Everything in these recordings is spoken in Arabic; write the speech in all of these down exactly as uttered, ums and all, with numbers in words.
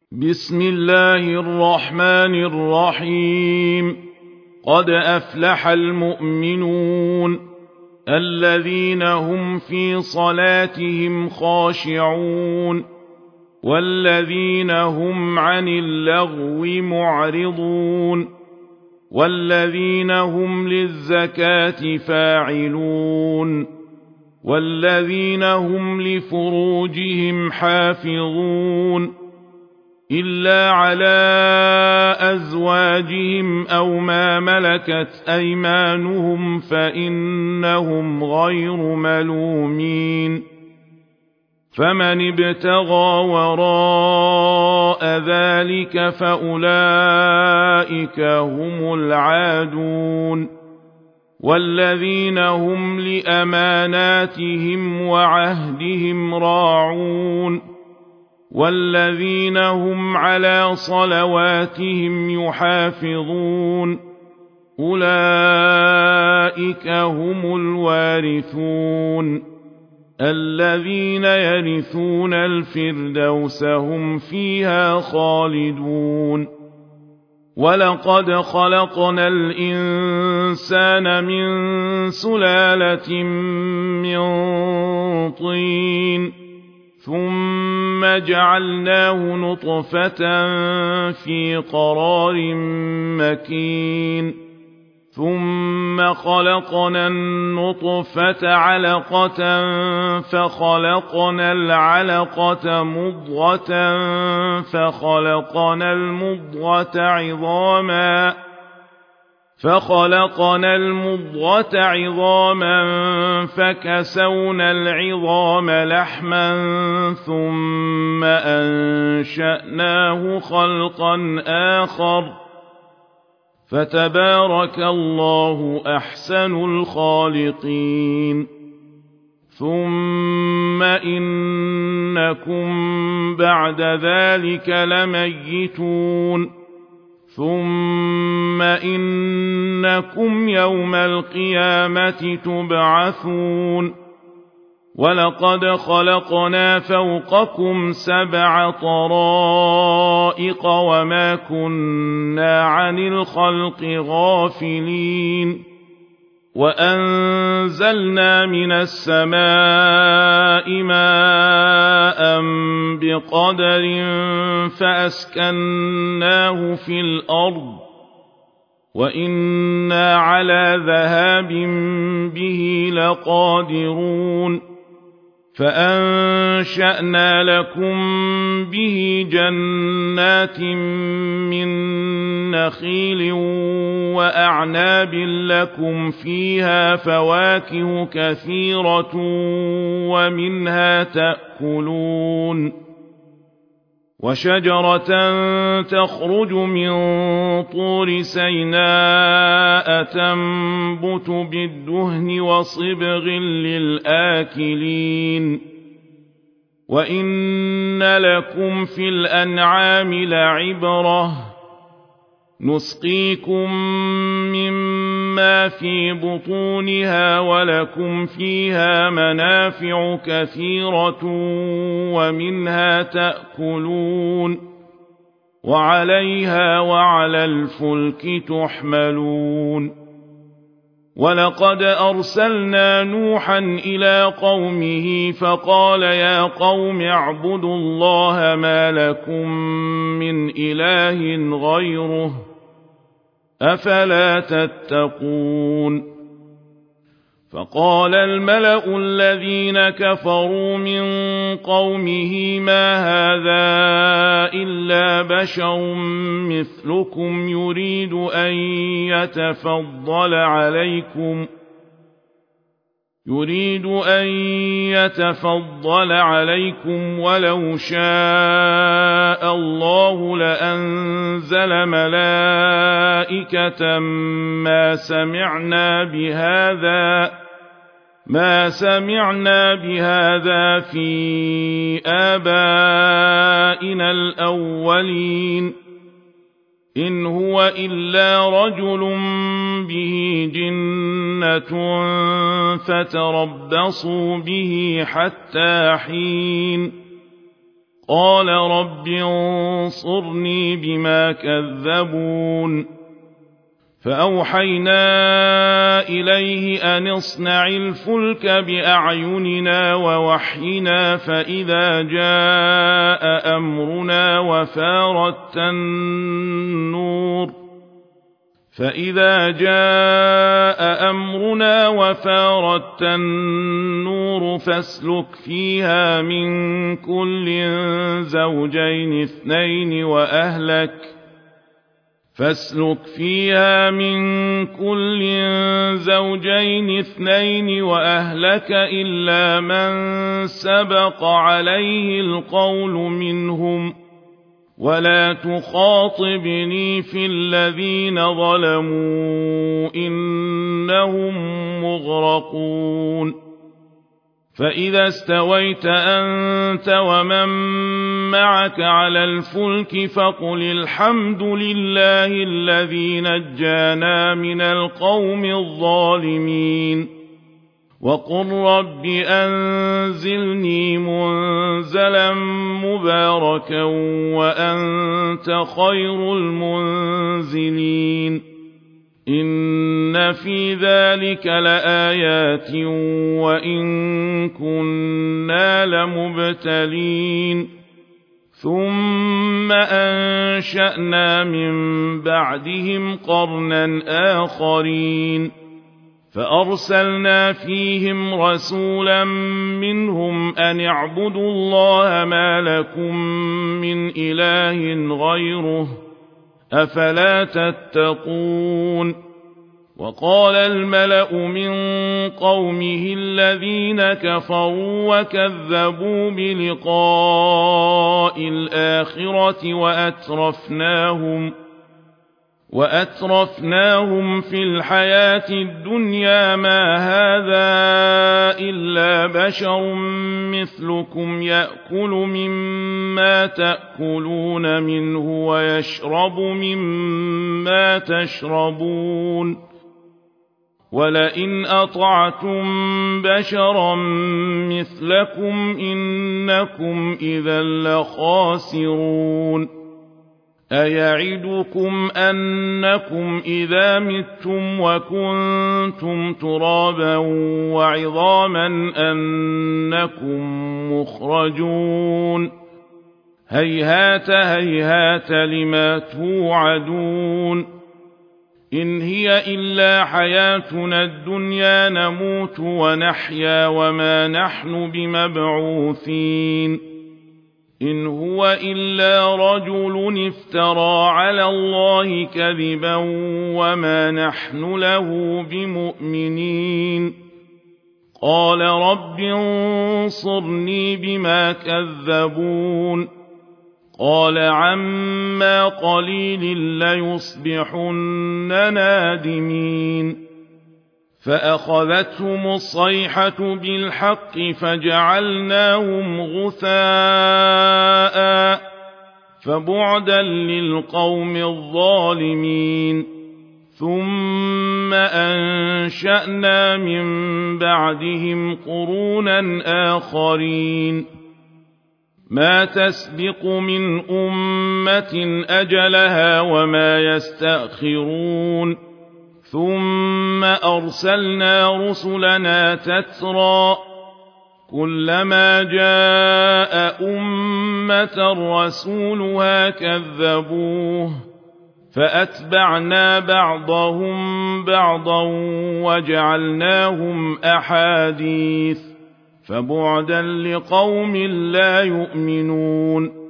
بسم الله الرحمن الرحيم. قد أفلح المؤمنون الذين هم في صلاتهم خاشعون والذين هم عن اللغو معرضون والذين هم للزكاة فاعلون والذين هم لفروجهم حافظون إلا على أزواجهم أو ما ملكت أيمانهم فإنهم غير ملومين. فمن ابتغى وراء ذلك فأولئك هم العادون والذين هم لأماناتهم وعهدهم راعون والذين هم على صلواتهم يحافظون أولئك هم الوارثون الذين يرثون الفردوس هم فيها خالدون. ولقد خلقنا الإنسان من سلالة من طين ثم جعلناه نطفة في قرار مكين ثم خلقنا النطفة علقة فخلقنا العلقة مضغة فخلقنا المضغة عظاما فخلقنا المضغة عظاما فكسونا العظام لحما ثم أنشأناه خلقا آخر فتبارك الله أحسن الخالقين. ثم إنكم بعد ذلك لميتون ثم إنكم يوم القيامة تبعثون. ولقد خلقنا فوقكم سبع طرائق وما كنا عن الخلق غافلين وأنزلنا من السماء ماء بقدر فأسكناه في الأرض وإنا على ذهاب به لقادرون. فأنشأنا لكم به جنات من نخيل وأعناب لكم فيها فواكه كثيرة ومنها تأكلون وشجرة تخرج من طور سيناء تنبت بالدهن وصبغ للآكلين وإن لكم في الأنعام لعبرة نسقيكم مما في بطونها ولكم فيها منافع كثيرة ومنها تأكلون وعليها وعلى الفلك تحملون. ولقد أرسلنا نوحا إلى قومه فقال يا قوم اعبدوا الله ما لكم من إله غيره أفلا تتقون. فقال الملأ الذين كفروا من قومه ما هذا إلا بشر مثلكم يريد أن يتفضل عليكم يريد أن يتفضل عليكم ولو شاء الله لأنزل ملائكة ما سمعنا بهذا ما سمعنا بهذا في آبائنا الأولين إن هو إلا رجل به جنة فتربصوا به حتى حين قال رب انصرني بما كذبون فأوحينا إليه أن اصنع الفلك بأعيننا ووحينا فإذا جاء أمرنا وفارت النور فإذا جاء أمرنا وفارت النور فاسلك فيها من كل زوجين اثنين وأهلك فاسلك فيها من كل زوجين اثنين وأهلك إلا من سبق عليه القول منهم ولا تخاطبني في الذين ظلموا إنهم مغرقون فإذا استويت أنت ومن معك على الفلك فقل الحمد لله الذي نجانا من القوم الظالمين وقل رب أنزلني منزلا مباركا وأنت خير المنزلين إن في ذلك لآيات وإن كنا لمبتلين ثم أنشأنا من بعدهم قرنا آخرين فأرسلنا فيهم رسولا منهم أن اعبدوا الله ما لكم من إله غيره أفلا تتقون وقال الملأ من قومه الذين كفروا وكذبوا بلقاء الآخرة وأترفناهم وأترفناهم في الحياة الدنيا ما هذا إلا بشر مثلكم يأكل مما تأكلون منه ويشرب مما تشربون ولئن أطعتم بشرا مثلكم إنكم إذا لخاسرون أيعدكم أنكم إذا متم وكنتم ترابا وعظاما أنكم مخرجون هيهات هيهات لما توعدون إن هي إلا حياتنا الدنيا نموت ونحيا وما نحن بمبعوثين إن هو إلا رجل افترى على الله كذبا وما نحن له بمؤمنين قال رب انصرني بما كذبون قال عما قليل ليصبحن نادمين فأخذتهم الصيحة بالحق فجعلناهم غثاء فبعدا للقوم الظالمين ثم أنشأنا من بعدهم قرونا آخرين ما تسبق من أمة أجلها وما يستأخرون ثم أرسلنا رسلنا تترى كلما جاء أمة رسولها كذبوه فأتبعنا بعضهم بعضا وجعلناهم أحاديث فبعدا لقوم لا يؤمنون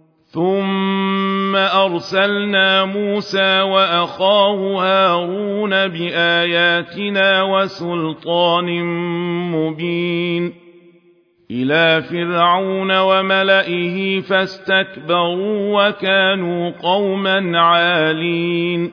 ثم أرسلنا موسى وأخاه هارون بآياتنا وسلطان مبين إلى فرعون وملئه فاستكبروا وكانوا قوما عالين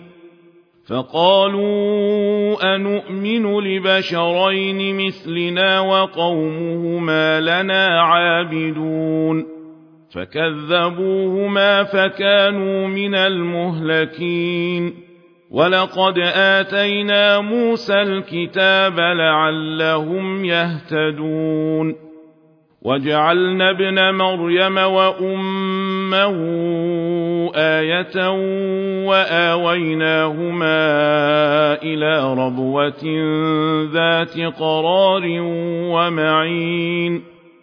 فقالوا أنؤمن لبشرين مثلنا وقومهما لنا عابدون فكذبوهما فكانوا من المهلكين ولقد آتينا موسى الكتاب لعلهم يهتدون وجعلنا ابن مريم وأمه آية وآويناهما إلى ربوة ذات قرار ومعين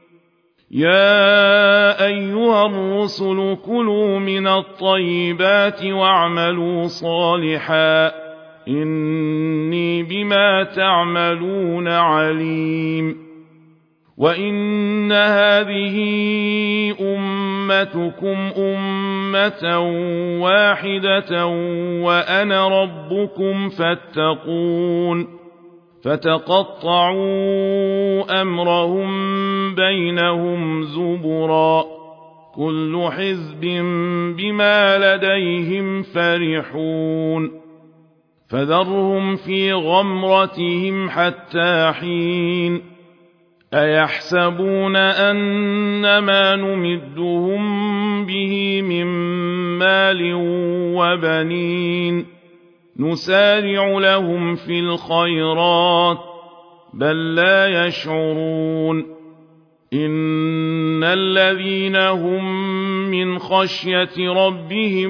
يا أيها الرسل كلوا من الطيبات واعملوا صالحا إني بما تعملون عليم وإن هذه أمتكم أمة واحدة وأنا ربكم فاتقون فتقطعوا أمرهم بينهم زبرا كل حزب بما لديهم فرحون فذرهم في غمرتهم حتى حين أيحسبون أنما نمدهم به من مال وبنين نسارع لهم في الخيرات بل لا يشعرون إن الذين هم من خشية ربهم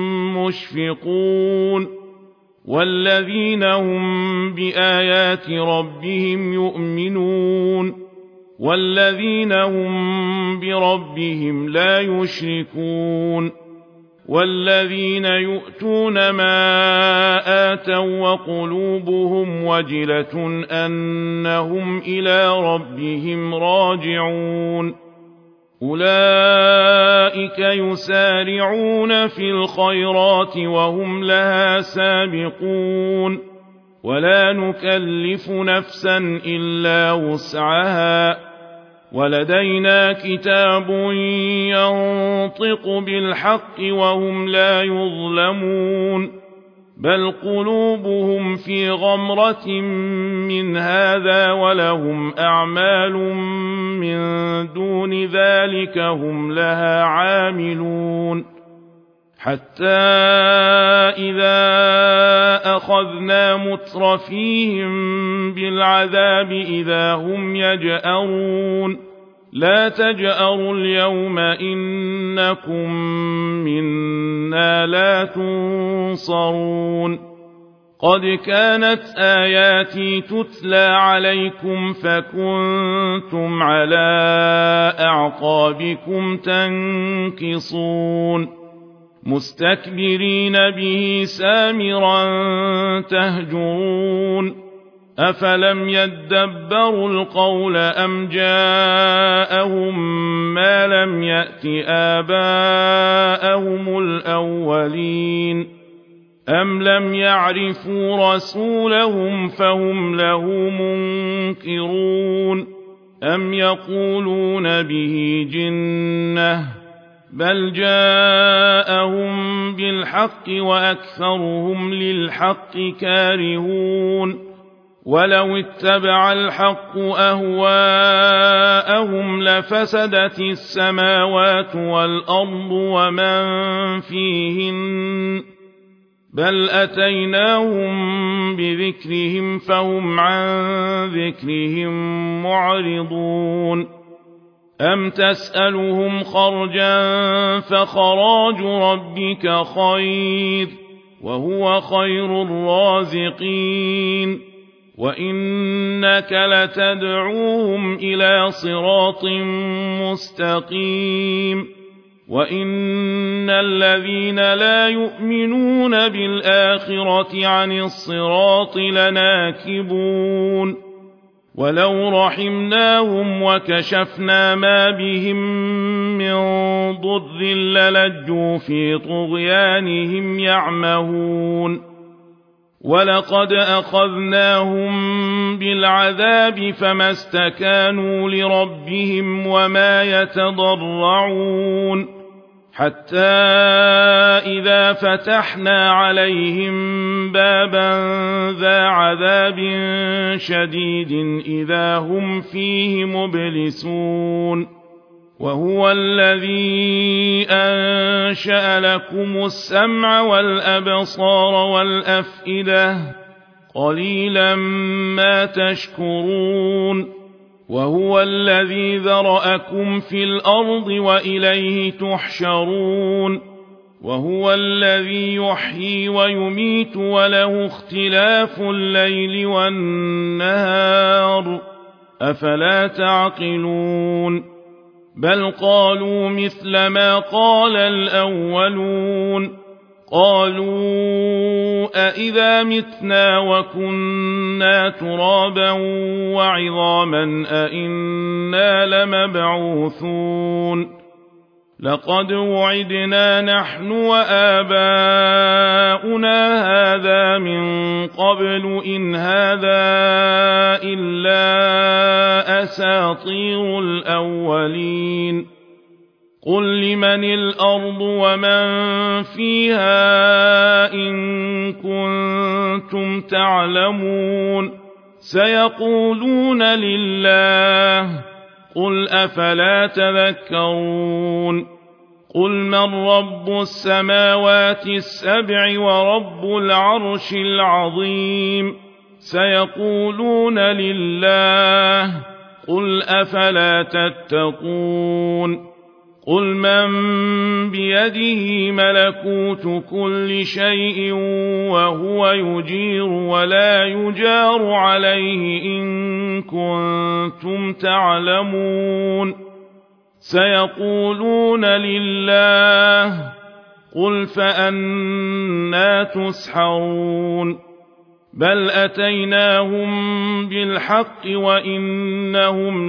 مشفقون والذين هم بآيات ربهم يؤمنون والذين هم بربهم لا يشركون والذين يؤتون ما آتوا وقلوبهم وجلة أنهم إلى ربهم راجعون أولئك يسارعون في الخيرات وهم لها سابقون ولا نكلف نفسا إلا وسعها ولدينا كتاب ينطق بالحق وهم لا يظلمون بل قلوبهم في غمرة من هذا ولهم أعمال من دون ذلك هم لها عاملون حتى إذا أخذنا مترفيهم بالعذاب إذا هم يجأرون لا تجأروا اليوم إنكم منا لا تنصرون قد كانت آياتي تتلى عليكم فكنتم على أعقابكم تنكصون مستكبرين به سامرا تهجرون أفلم يدبروا القول أم جاءهم ما لم يأت آباءهم الأولين أم لم يعرفوا رسولهم فهم له منكرون أم يقولون به جنة بل جاءهم بالحق وأكثرهم للحق كارهون ولو اتبع الحق أهواءهم لفسدت السماوات والأرض ومن فيهن بل أتيناهم بذكرهم فهم عن ذكرهم معرضون أم تسألهم خرجا فخراج ربك خير وهو خير الرازقين وإنك لتدعوهم إلى صراط مستقيم وإن الذين لا يؤمنون بالآخرة عن الصراط لناكبون ولو رحمناهم وكشفنا ما بهم من ضر للجوا في طغيانهم يعمهون ولقد أخذناهم بالعذاب فما استكانوا لربهم وما يتضرعون حتى إذا فتحنا عليهم بابا ذا عذاب شديد إذا هم فيه مبلسون وهو الذي أنشأ لكم السمع والأبصار والأفئدة قليلا ما تشكرون وهو الذي ذرأكم في الأرض وإليه تحشرون وهو الذي يحيي ويميت وله اختلاف الليل والنهار أفلا تعقلون بل قالوا مثل ما قال الأولون قالوا أإذا متنا وكنا ترابا وعظاما أإنا لمبعوثون لقد وعدنا نحن وآباؤنا هذا من قبل إن هذا إلا أساطير الأولين قل لمن الأرض ومن فيها إن كنتم تعلمون سيقولون لله قل أفلا تذكرون قل من رب السماوات السبع ورب العرش العظيم سيقولون لله قل أفلا تتقون قل من بيده ملكوت كل شيء وهو يجير ولا يجار عليه إن كنتم تعلمون سيقولون لله قل فأنا تسحرون بل أتيناهم بالحق وإنهم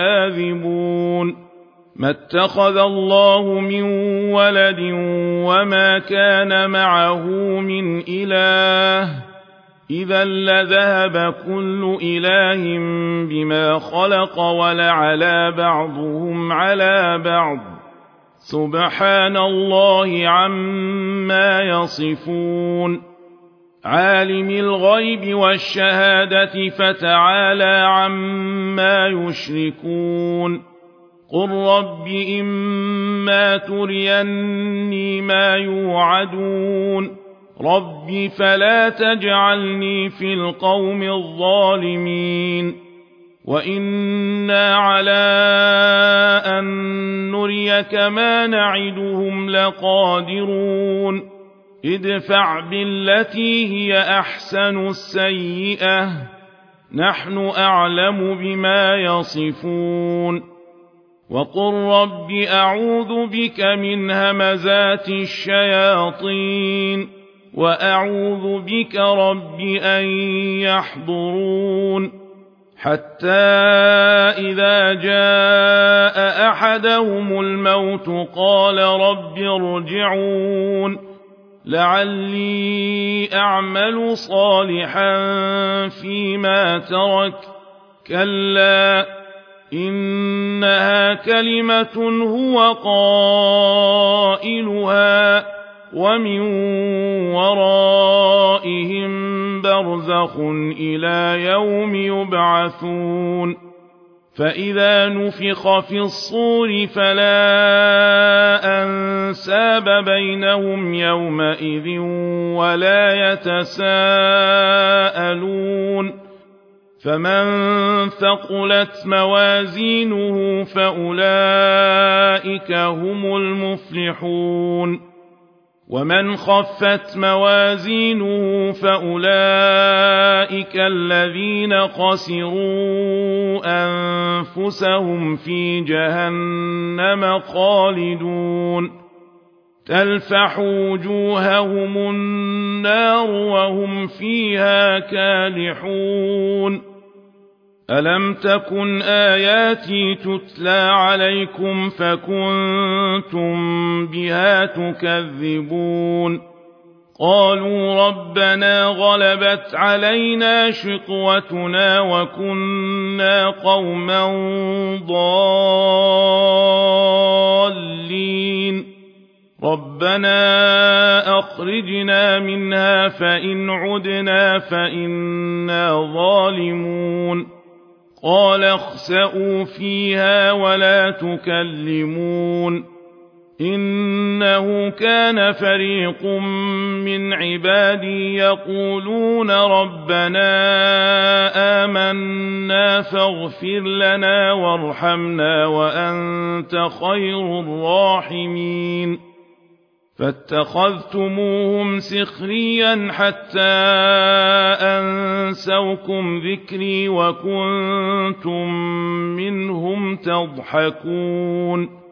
لكاذبون ما اتخذ الله من ولد وما كان معه من إله إذا لذهب كل إله بما خلق ولعلى بعضهم على بعض سبحان الله عما يصفون عالم الغيب والشهادة فتعالى عما يشركون قل رب إما تريني ما يوعدون رب فلا تجعلني في القوم الظالمين وإنا على أن نريك ما نعدهم لقادرون ادفع بالتي هي أحسن السيئة نحن أعلم بما يصفون وقل رب أعوذ بك من همزات الشياطين وأعوذ بك رب أن يحضرون حتى إذا جاء أحدهم الموت قال رب ارجعون لعلي أعمل صالحا فيما ترك كلا إنها كلمة هو قائلها ومن ورائهم برزخ إلى يوم يبعثون فإذا نفخ في الصور فلا أنساب بينهم يومئذ ولا يتساءلون فمن ثقلت موازينه فأولئك هم المفلحون ومن خفت موازينه فأولئك الذين خسروا أنفسهم في جهنم خالدون تلفح وجوههم النار وهم فيها كالحون ألم تكن آياتي تتلى عليكم فكنتم بها تكذبون قالوا ربنا غلبت علينا شقوتنا وكنا قوما ضالين ربنا أخرجنا منها فإن عدنا فإنا ظالمون قال اخسئوا فيها ولا تكلمون إنه كان فريق من عبادي يقولون ربنا آمنا فاغفر لنا وارحمنا وأنت خير الراحمين فاتخذتموهم سخريا حتى أنسوكم ذكري وكنتم منهم تضحكون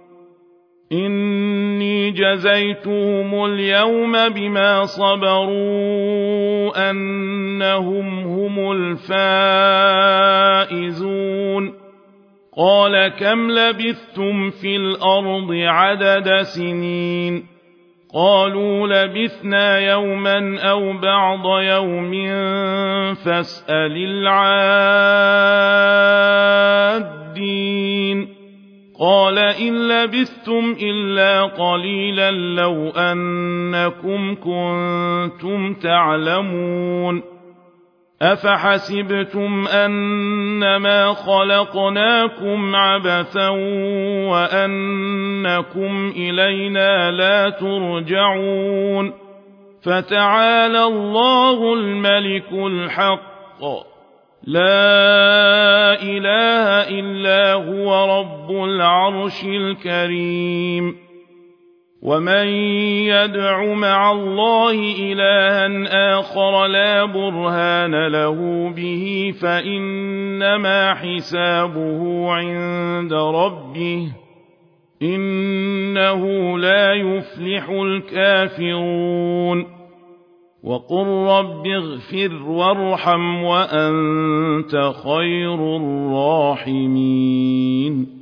إني جزيتهم اليوم بما صبروا أنهم هم الفائزون قال كم لبثتم في الأرض عدد سنين قالوا لبثنا يوما أو بعض يوم فاسأل العادين قال إن لبثتم إلا قليلا لو أنكم كنتم تعلمون أفحسبتم أنما خلقناكم عبثا وأنكم إلينا لا ترجعون فتعالى الله الملك الحق لا إله إلا هو رب العرش الكريم ومن يدع مع الله إلها آخر لا برهان له به فإنما حسابه عند ربه إنه لا يفلح الكافرون وقل رب اغفر وارحم وأنت خير الراحمين